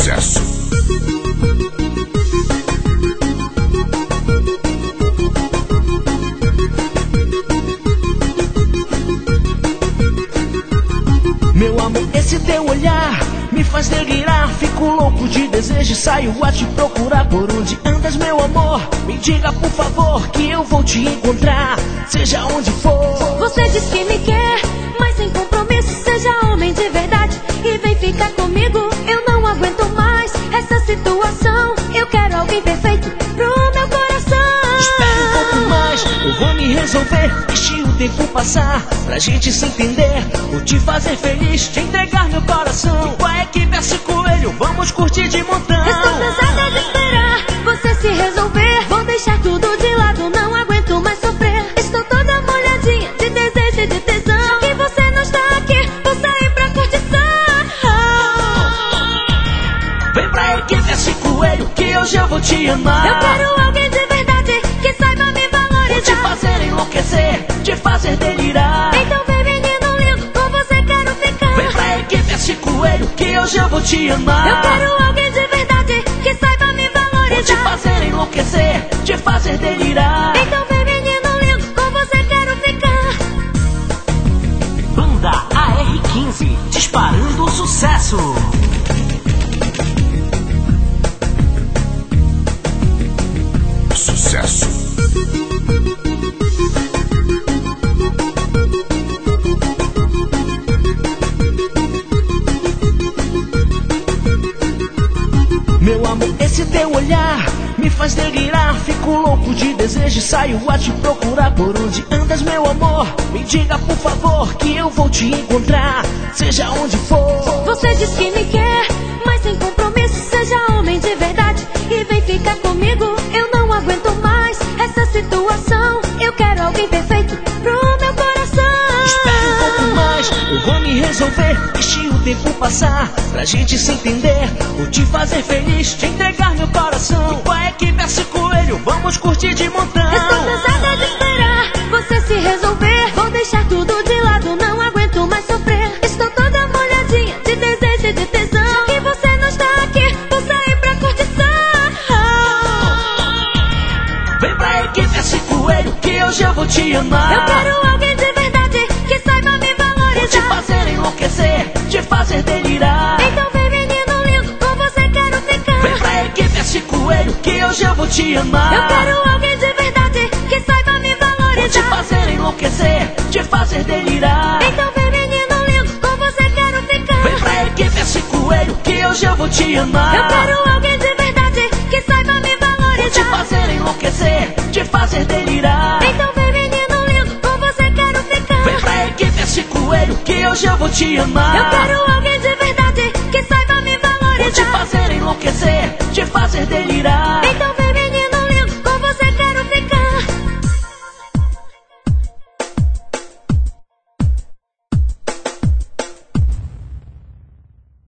Sucesso. Meu amor, esse teu olhar me faz delirar. Fico louco de desejo e saio a te procurar. Por onde andas, meu amor? Me diga, por favor, que eu vou te encontrar, seja onde for. Você diz que me quer, mas sem compromisso. Seja homem de verdade e vem ficar comigo. Eu não aguento mais essa situação. Eu quero alguém perfeito pro meu coração. Espera um pouco mais, eu vou me resolver. Deixe o tempo passar pra gente se entender. Vou te fazer feliz, te entregar meu coração. Com a equipe S Coelho, vamos curtir de montão. Estou cansada de esperar você se resolver. Vou deixar tudo de lado, não aguento mais sofrer. Estou toda molhadinha de desejo e de tesão. Já que você não está aqui, vou sair pra curtição. Vem pra equipe S Coelho, que hoje eu vou te amar. Eu quero alguém de verdade que saiba me valorizar. Vou te fazer enlouquecer, te fazer delirar. Então vem, menino lindo, com você quero ficar. Vem pra equipe S Coelho, que hoje eu vou te amar. Eu quero alguém de verdade que saiba me valorizar. Vou te fazer enlouquecer, te fazer delirar. Então vem, menino lindo, com você quero ficar. Banda AR15, disparando o sucesso. Sucesso. Meu amor, esse teu olhar me faz delirar. Fico louco de desejo e saio a te procurar. Por onde andas, meu amor? Me diga, por favor, que eu vou te encontrar, seja onde for. Você diz que me quer, mas sem compromisso. Seja homem de verdade e vem ficar comigo. Eu não aguento mais essa situação. Eu quero alguém perfeito pro meu coração. Espera um pouco mais, eu vou me resolver. Deixe o tempo passar pra gente se entender. Vou te fazer feliz, te entregar meu coração. Com a equipe S Coelho, vamos curtir de montão. Estou cansada de esperar você se resolver. Vou deixar tudo de lado, não aguento mais sofrer. Estou toda molhadinha de desejo e de tesão. Já que você não está aqui, vou sair pra curtição. Vem pra equipe S Coelho, que hoje eu vou te amar. Eu quero alguém de verdade que saiba me valorizar. Vou te fazer enlouquecer, te fazer delirar. Então vem, menino lindo, com você quero ficar. Vem pra equipe S Coelho, que hoje eu vou te amar. Eu quero alguém de verdade que saiba me valorizar. Vou te fazer enlouquecer, te fazer delirar. Então vem, menino lindo, com você quero ficar. Vem pra equipe S Coelho, que hoje eu vou te amar. Eu quero alguém de verdade que saiba me valorizar. Vou te fazer enlouquecer, te fazer delirar. Então vem, menino lindo, com você quero ficar. Vem pra equipe S Coelho, que hoje eu vou te amar. Eu quero alguém de verdade que saiba me valorizar. Vou te fazer enlouquecer, te fazer delirar.